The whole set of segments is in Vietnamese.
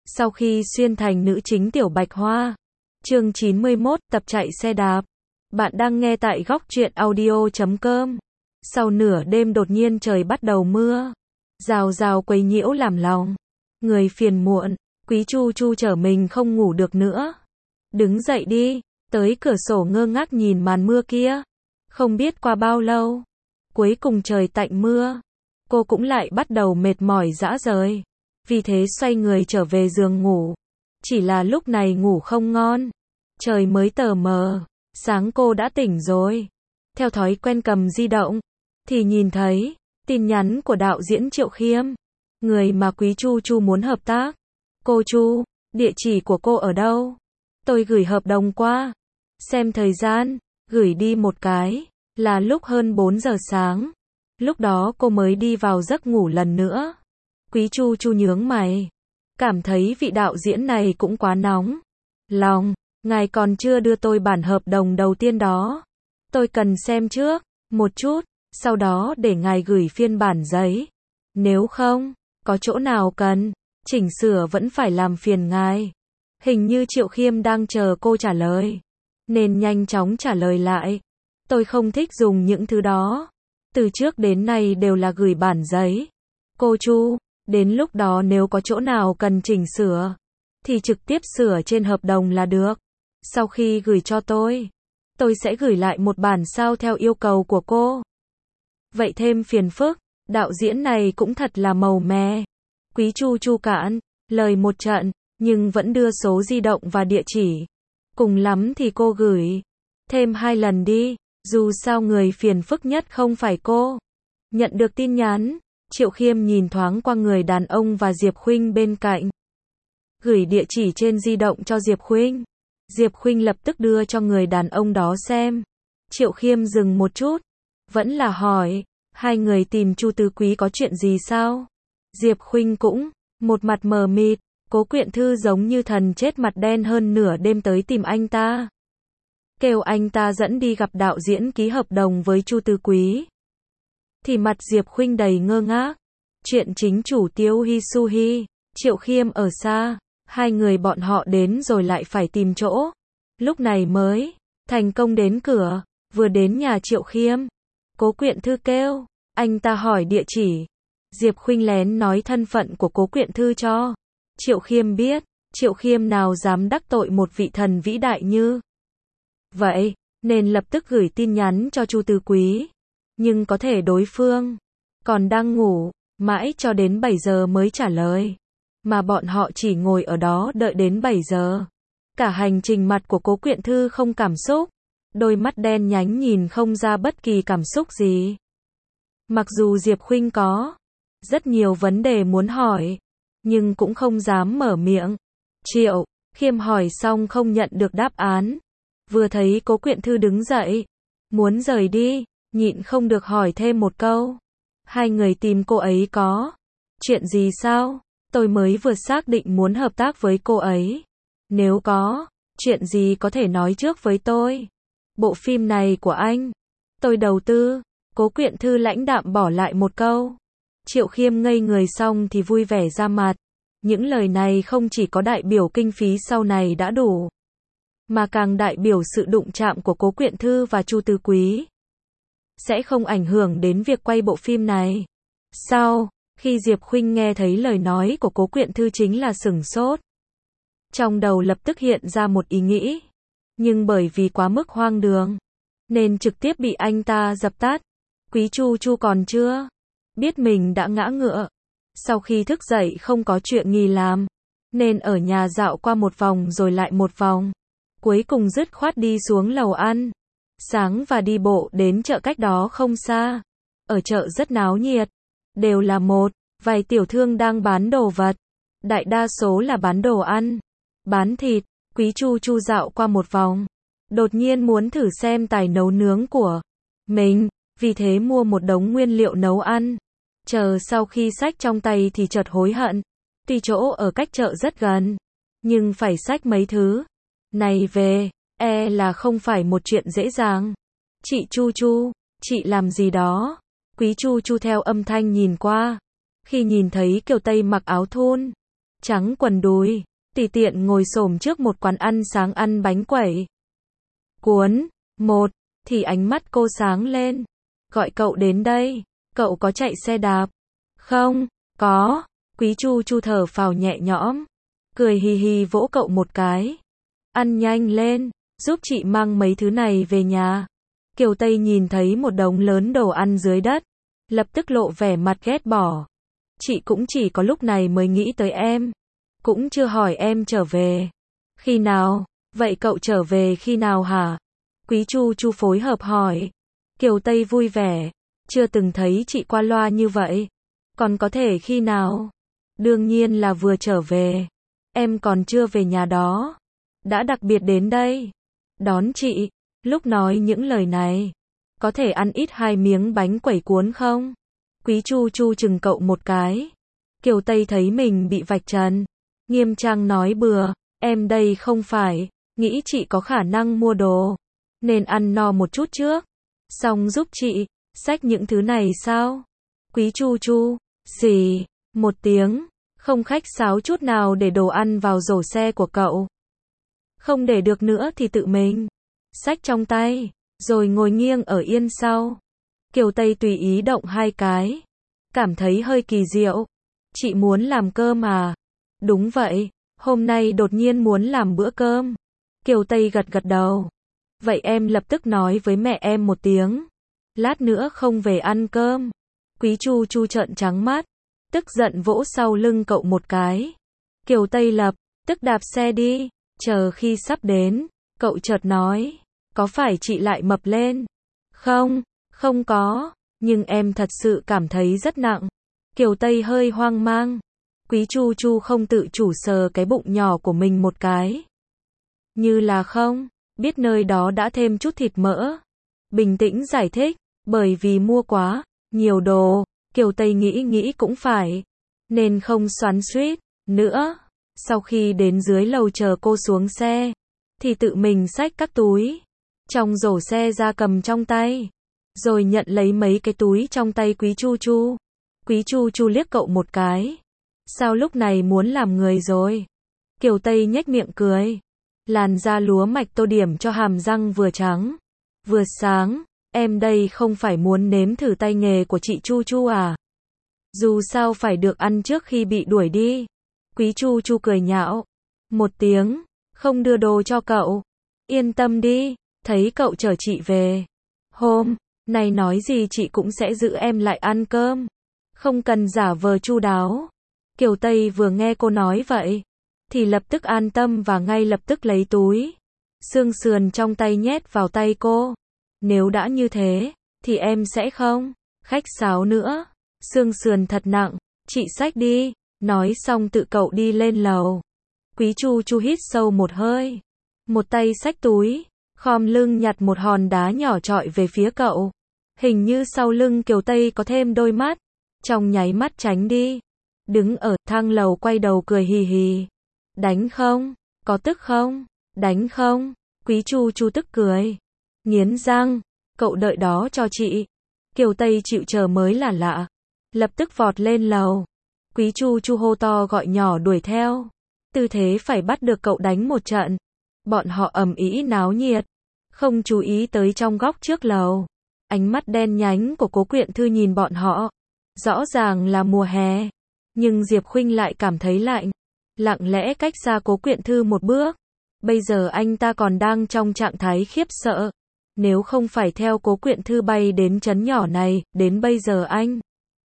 Sau khi xuyên thành nữ chính Tiểu Bạch Hoa. Chương 91, tập chạy xe đạp. Bạn đang nghe tại góc truyện audio.com. Sau nửa đêm đột nhiên trời bắt đầu mưa. Rào rào quấy nhiễu làm lòng người phiền muộn. Quý Chu Chu chở mình không ngủ được nữa. Đứng dậy đi, tới cửa sổ ngơ ngác nhìn màn mưa kia. Không biết qua bao lâu, cuối cùng trời tạnh mưa. Cô cũng lại bắt đầu mệt mỏi rã rời. Vì thế xoay người trở về giường ngủ. Chỉ là lúc này ngủ không ngon. Trời mới tờ mờ, sáng cô đã tỉnh rồi. Theo thói quen cầm di động, thì nhìn thấy tin nhắn của đạo diễn Triệu Khiêm, người mà Quý Chu Chu muốn hợp tác. Cô Chu, địa chỉ của cô ở đâu? Tôi gửi hợp đồng qua. Xem thời gian, gửi đi một cái, là lúc hơn 4 giờ sáng. Lúc đó cô mới đi vào giấc ngủ lần nữa. Quý Chu Chu nhướng mày, cảm thấy vị đạo diễn này cũng quá nóng lòng. Ngài còn chưa đưa tôi bản hợp đồng đầu tiên đó. Tôi cần xem trước một chút, sau đó để ngài gửi phiên bản giấy. Nếu không, có chỗ nào cần chỉnh sửa vẫn phải làm phiền ngài. Hình như Triệu Khiêm đang chờ cô trả lời, nên nhanh chóng trả lời lại. Tôi không thích dùng những thứ đó. Từ trước đến nay đều là gửi bản giấy. Cô Chu, đến lúc đó nếu có chỗ nào cần chỉnh sửa, thì trực tiếp sửa trên hợp đồng là được. Sau khi gửi cho tôi sẽ gửi lại một bản sao theo yêu cầu của cô. Vậy thêm phiền phức, đạo diễn này cũng thật là màu mè. Quý Chu Chu cạn lời một trận, nhưng vẫn đưa số di động và địa chỉ. Cùng lắm thì cô gửi thêm 2 lần đi, dù sao người phiền phức nhất không phải cô. Nhận được tin nhắn, Triệu Khiêm nhìn thoáng qua người đàn ông và Diệp Khuynh bên cạnh. Gửi địa chỉ trên di động cho Diệp Khuynh. Diệp Khuynh lập tức đưa cho người đàn ông đó xem. Triệu Khiêm dừng một chút, vẫn là hỏi, hai người tìm Chu Tứ Quý có chuyện gì sao? Diệp Khuynh cũng một mặt mờ mịt. Cố Quyện Thư giống như thần chết mặt đen hơn nửa đêm tới tìm anh ta, kêu anh ta dẫn đi gặp đạo diễn ký hợp đồng với Chu Tứ Quý. Thì mặt Diệp Khuynh đầy ngơ ngác. Chuyện chính chủ Tiêu Hi Su Hi, Triệu Khiêm ở xa, hai người bọn họ đến rồi lại phải tìm chỗ. Lúc này mới thành công đến cửa. Vừa đến nhà Triệu Khiêm, Cố Quyện Thư kêu anh ta hỏi địa chỉ. Diệp Khuynh lén nói thân phận của Cố Quyện Thư cho Triệu Khiêm biết. Triệu Khiêm nào dám đắc tội một vị thần vĩ đại như vậy, nên lập tức gửi tin nhắn cho Chu Tứ Quý. Nhưng có thể đối phương còn đang ngủ, mãi cho đến 7 giờ mới trả lời. Mà bọn họ chỉ ngồi ở đó đợi đến 7 giờ. Cả hành trình mặt của Cố Quyện Thư không cảm xúc. Đôi mắt đen nhánh nhìn không ra bất kỳ cảm xúc gì. Mặc dù Diệp Khuynh có rất nhiều vấn đề muốn hỏi, nhưng cũng không dám mở miệng. Triệu Khiêm hỏi xong không nhận được đáp án. Vừa thấy Cố Quyện Thư đứng dậy, muốn rời đi, nhịn không được hỏi thêm một câu. Hai người tìm cô ấy có chuyện gì sao? Tôi mới vừa xác định muốn hợp tác với cô ấy. Nếu có chuyện gì có thể nói trước với tôi. Bộ phim này của anh, tôi đầu tư. Cố Quyện Thư lãnh đạm bỏ lại một câu. Triệu Khiêm ngây người xong thì vui vẻ ra mặt. Những lời này không chỉ có đại biểu kinh phí sau này đã đủ, mà càng đại biểu sự đụng chạm của Cố Quyện Thư và Chu Tứ Quý. Sẽ không ảnh hưởng đến việc quay bộ phim này. Sau khi Diệp Khuynh nghe thấy lời nói của Cố Quyện Thư chính là sửng sốt. Trong đầu lập tức hiện ra một ý nghĩ. Nhưng bởi vì quá mức hoang đường, nên trực tiếp bị anh ta dập tắt. Quý Chu Chu còn chưa biết mình đã ngã ngựa. Sau khi thức dậy không có chuyện nghỉ làm, nên ở nhà dạo qua một vòng rồi lại một vòng. Cuối cùng dứt khoát đi xuống lầu ăn sáng và đi bộ đến chợ cách đó không xa. Ở chợ rất náo nhiệt, đều là một vài tiểu thương đang bán đồ vật. Đại đa số là bán đồ ăn, bán thịt. Quý Chu Chu dạo qua một vòng, đột nhiên muốn thử xem tài nấu nướng của mình, vì thế mua một đống nguyên liệu nấu ăn. Chờ sau khi xách trong tay thì chợt hối hận. Tuy chỗ ở cách chợ rất gần, nhưng phải xách mấy thứ này về, là không phải một chuyện dễ dàng. Chị Chu Chu, chị làm gì đó? Quý Chu Chu theo âm thanh nhìn qua. Khi nhìn thấy Kiều Tây mặc áo thun, trắng quần đùi, tùy tiện ngồi xổm trước một quán ăn sáng ăn bánh quẩy cuốn. Một, thì ánh mắt cô sáng lên. Gọi cậu đến đây, cậu có chạy xe đạp? Không, có. Quý Chu Chu thở phào nhẹ nhõm, cười hì hì vỗ cậu một cái. Ăn nhanh lên, giúp chị mang mấy thứ này về nhà. Kiều Tây nhìn thấy một đống lớn đồ ăn dưới đất, lập tức lộ vẻ mặt ghét bỏ. Chị cũng chỉ có lúc này mới nghĩ tới em, cũng chưa hỏi em trở về khi nào. Vậy cậu trở về khi nào hả? Quý Chu Chu phối hợp hỏi. Kiều Tây vui vẻ, chưa từng thấy chị qua loa như vậy. Còn có thể khi nào? Đương nhiên là vừa trở về. Em còn chưa về nhà đó, đã đặc biệt đến đây đón chị. Lúc nói những lời này, có thể ăn ít 2 miếng bánh quẩy cuốn không? Quý Chu Chu chừng cậu một cái. Kiều Tây thấy mình bị vạch trần, nghiêm trang nói bừa. Em đây không phải nghĩ chị có khả năng mua đồ, nên ăn no một chút trước, xong giúp chị xách những thứ này sao? Quý Chu Chu xì một tiếng, không khách sáo chút nào để đồ ăn vào rổ xe của cậu. Không để được nữa thì tự mình xách trong tay, rồi ngồi nghiêng ở yên sau. Kiều Tây tùy ý động 2 cái, cảm thấy hơi kỳ diệu. Chị muốn làm cơm à? Đúng vậy, hôm nay đột nhiên muốn làm bữa cơm. Kiều Tây gật gật đầu. Vậy em lập tức nói với mẹ em một tiếng, lát nữa không về ăn cơm. Quý Chu Chu trợn trắng mắt, tức giận vỗ sau lưng cậu một cái. Kiều Tây lập tức đạp xe đi. Chờ khi sắp đến, cậu chợt nói, có phải chị lại mập lên? Không, không có, nhưng em thật sự cảm thấy rất nặng. Kiều Tây hơi hoang mang. Quý Chu Chu không tự chủ sờ cái bụng nhỏ của mình một cái. Như là không biết nơi đó đã thêm chút thịt mỡ. Bình tĩnh giải thích, bởi vì mua quá nhiều đồ. Kiều Tây nghĩ nghĩ cũng phải, nên không xoắn xuýt nữa. Sau khi đến dưới lầu chờ cô xuống xe, thì tự mình xách các túi trong rổ xe ra cầm trong tay, rồi nhận lấy mấy cái túi trong tay Quý Chu Chu. Quý Chu Chu liếc cậu một cái. Sao lúc này muốn làm người rồi? Kiều Tây nhếch miệng cười. Làn da lúa mạch tô điểm cho hàm răng vừa trắng vừa sáng. Em đây không phải muốn nếm thử tay nghề của chị Chu Chu à? Dù sao phải được ăn trước khi bị đuổi đi. Quý Chu Chu cười nhạo một tiếng, không đưa đồ cho cậu. Yên tâm đi, thấy cậu chở chị về hôm nay nói gì chị cũng sẽ giữ em lại ăn cơm, không cần giả vờ chu đáo. Kiều Tây vừa nghe cô nói vậy, thì lập tức an tâm và ngay lập tức lấy túi xương sườn trong tay nhét vào tay cô. Nếu đã như thế, thì em sẽ không khách sáo nữa. Xương sườn thật nặng, chị xách đi. Nói xong tự cậu đi lên lầu. Quý Chu Chu hít sâu một hơi, một tay xách túi, khom lưng nhặt một hòn đá nhỏ trọi về phía cậu. Hình như sau lưng Kiều Tây có thêm đôi mắt, trong nháy mắt tránh đi. Đứng ở thang lầu quay đầu cười hì hì. Đánh không? Có tức không? Đánh không? Quý Chu Chu tức cười, nghiến răng, cậu đợi đó cho chị. Kiều Tây chịu chờ mới là lạ, lập tức vọt lên lầu. Quý Chu Chu hô to gọi nhỏ đuổi theo, tư thế phải bắt được cậu đánh một trận. Bọn họ ầm ĩ náo nhiệt, không chú ý tới trong góc trước lầu. Ánh mắt đen nhánh của Cố Quyện Thư nhìn bọn họ. Rõ ràng là mùa hè, nhưng Diệp Khuynh lại cảm thấy lạnh, lặng lẽ cách xa Cố Quyện Thư một bước. Bây giờ anh ta còn đang trong trạng thái khiếp sợ. Nếu không phải theo Cố Quyện Thư bay đến trấn nhỏ này, đến bây giờ anh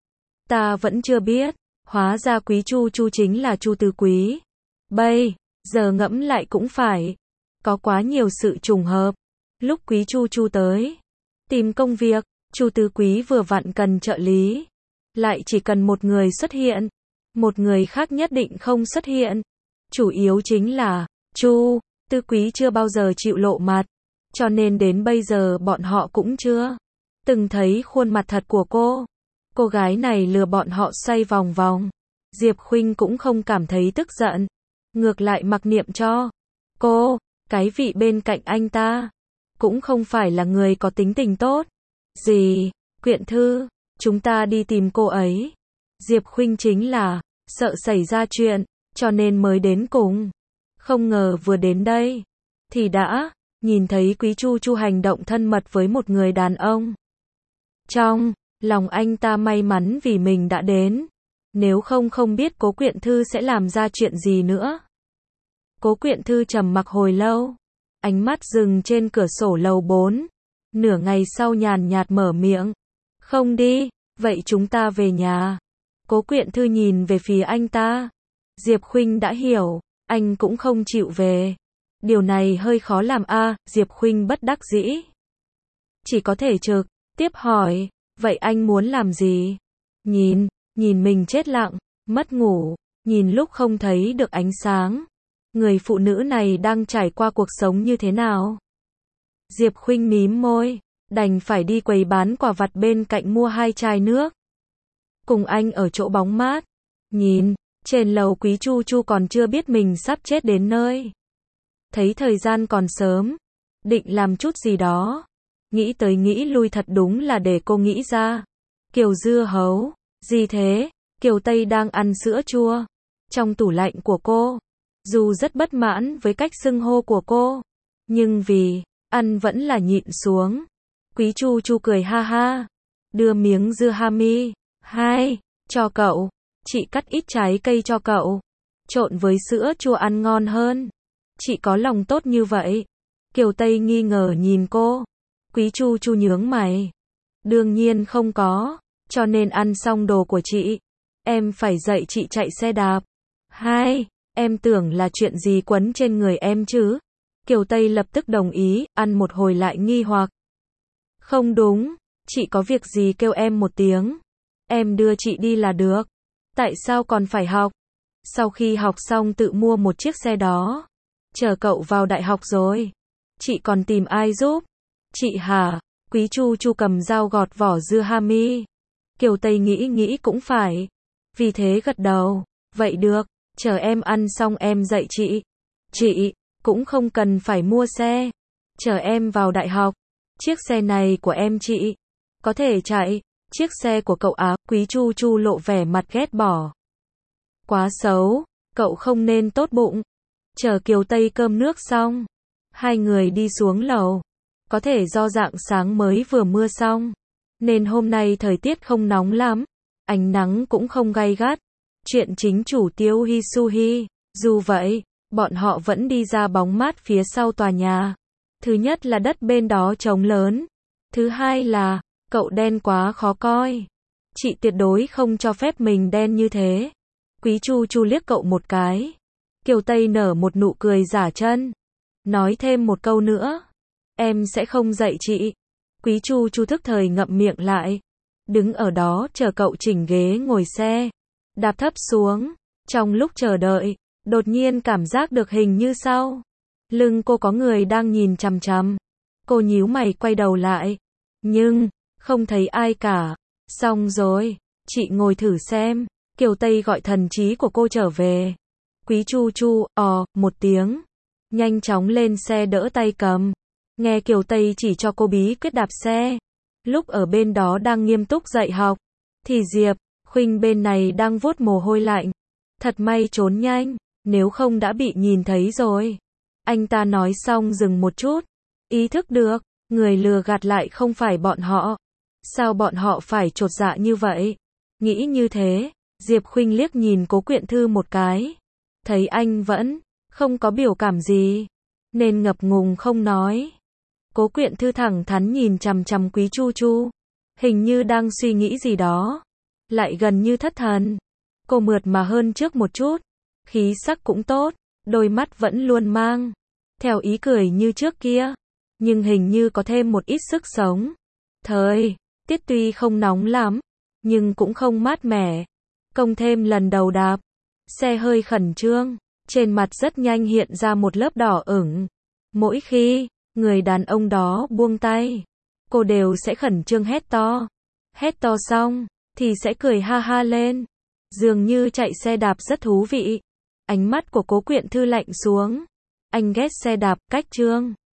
ta vẫn chưa biết. Hóa ra Quý Chu Chu chính là Chu Tứ Quý. Bây giờ ngẫm lại cũng phải, có quá nhiều sự trùng hợp. Lúc Quý Chu Chu tới tìm công việc, Chu Tứ Quý vừa vặn cần trợ lý, lại chỉ cần một người xuất hiện, một người khác nhất định không xuất hiện. Chủ yếu chính là Chu Tứ Quý chưa bao giờ chịu lộ mặt, cho nên đến bây giờ bọn họ cũng chưa từng thấy khuôn mặt thật của cô. Cô gái này lừa bọn họ xoay vòng vòng. Diệp Khuynh cũng không cảm thấy tức giận, ngược lại mặc niệm cho cô. Cái vị bên cạnh anh ta cũng không phải là người có tính tình tốt. Gì? Quyện Thư, chúng ta đi tìm cô ấy. Diệp Khuynh chính là sợ xảy ra chuyện, cho nên mới đến cùng. Không ngờ vừa đến đây, thì đã nhìn thấy Quý Chu Chu hành động thân mật với một người đàn ông. Trong lòng anh ta may mắn vì mình đã đến, nếu không không biết Cố Quyện Thư sẽ làm ra chuyện gì nữa. Cố Quyện Thư trầm mặc hồi lâu, ánh mắt dừng trên cửa sổ lầu 4, nửa ngày sau nhàn nhạt mở miệng. Không đi, vậy chúng ta về nhà. Cố Quyện Thư nhìn về phía anh ta. Diệp Khuynh đã hiểu, anh cũng không chịu về. Điều này hơi khó làm a, Diệp Khuynh bất đắc dĩ. Chỉ có thể trực tiếp hỏi, vậy anh muốn làm gì? Nhìn mình chết lặng, mất ngủ, nhìn lúc không thấy được ánh sáng. Người phụ nữ này đang trải qua cuộc sống như thế nào? Diệp Khuynh mím môi, đành phải đi quầy bán quả vặt bên cạnh mua 2 chai nước. Cùng anh ở chỗ bóng mát, nhìn, trên lầu Quý Chu Chu còn chưa biết mình sắp chết đến nơi. Thấy thời gian còn sớm, định làm chút gì đó. Nghĩ tới nghĩ lui thật đúng là để cô nghĩ ra. Kiều dưa hấu, gì thế? Kiều Tây đang ăn sữa chua trong tủ lạnh của cô. Dù rất bất mãn với cách xưng hô của cô, nhưng vì ăn vẫn là nhịn xuống. Quý Chu Chu cười ha ha, đưa miếng dưa hami, 2, cho cậu, chị cắt ít trái cây cho cậu, trộn với sữa chua ăn ngon hơn. Chị có lòng tốt như vậy. Kiều Tây nghi ngờ nhìn cô. Quý Chu Chu nhướng mày. Đương nhiên không có, cho nên ăn xong đồ của chị, em phải dạy chị chạy xe đạp. 2, em tưởng là chuyện gì quấn trên người em chứ? Kiều Tây lập tức đồng ý, ăn một hồi lại nghi hoặc. Không đúng, chị có việc gì kêu em một tiếng. Em đưa chị đi là được. Tại sao còn phải học? Sau khi học xong tự mua một chiếc xe đó. Chờ cậu vào đại học rồi. Chị còn tìm ai giúp? Chị hả? Quý Chu Chu cầm dao gọt vỏ dưa hami. Kiều Tây nghĩ cũng phải. Vì thế gật đầu. Vậy được, chờ em ăn xong em dạy chị. Chị cũng không cần phải mua xe. Chờ em vào đại học. Chiếc xe này của em chị có thể chạy. Chiếc xe của cậu á? Quý Chu Chu lộ vẻ mặt ghét bỏ. Quá xấu, cậu không nên tốt bụng. Chờ Kiều Tây cơm nước xong, hai người đi xuống lầu. Có thể do rạng sáng mới vừa mưa xong, nên hôm nay thời tiết không nóng lắm, ánh nắng cũng không gay gắt. Chuyện chính chủ Tiêu Hi Suhi. Dù vậy, bọn họ vẫn đi ra bóng mát phía sau tòa nhà. Thứ nhất là đất bên đó trống lớn. Thứ hai là, cậu đen quá khó coi. Chị tuyệt đối không cho phép mình đen như thế. Quý Chu Chu liếc cậu một cái. Kiều Tây nở một nụ cười giả chân. Nói thêm một câu nữa. Em sẽ không dạy chị. Quý Chu Chu thức thời ngậm miệng lại. Đứng ở đó chờ cậu chỉnh ghế ngồi xe. Đạp thấp xuống. Trong lúc chờ đợi, đột nhiên cảm giác được hình như sau lưng cô có người đang nhìn chằm chằm. Cô nhíu mày quay đầu lại. Nhưng, không thấy ai cả. Xong rồi, chị ngồi thử xem. Kiều Tây gọi thần trí của cô trở về. Quý Chu Chu, một tiếng. Nhanh chóng lên xe đỡ tay cầm. Nghe Kiều Tây chỉ cho cô bí quyết đạp xe. Lúc ở bên đó đang nghiêm túc dạy học, thì Diệp Khuynh bên này đang vuốt mồ hôi lạnh. Thật may trốn nhanh, nếu không đã bị nhìn thấy rồi. Anh ta nói xong dừng một chút. Ý thức được, người lừa gạt lại không phải bọn họ. Sao bọn họ phải chột dạ như vậy? Nghĩ như thế, Diệp Khuynh liếc nhìn Cố Quyện Thư một cái. Thấy anh vẫn không có biểu cảm gì, nên ngập ngùng không nói. Cố Quyện Thư thẳng thắn nhìn chằm chằm Quý Chu Chu. Hình như đang suy nghĩ gì đó. Lại gần như thất thần. Cô mượt mà hơn trước một chút. Khí sắc cũng tốt. Đôi mắt vẫn luôn mang theo ý cười như trước kia. Nhưng hình như có thêm một ít sức sống. Thời tiết tuy không nóng lắm, nhưng cũng không mát mẻ. Cộng thêm lần đầu đạp xe hơi khẩn trương, trên mặt rất nhanh hiện ra một lớp đỏ ửng. Mỗi khi người đàn ông đó buông tay, cô đều sẽ khẩn trương hét to. Hét to xong, thì sẽ cười ha ha lên. Dường như chạy xe đạp rất thú vị. Ánh mắt của Cố Quyện Thư lạnh xuống. Anh ghét xe đạp, cách trương.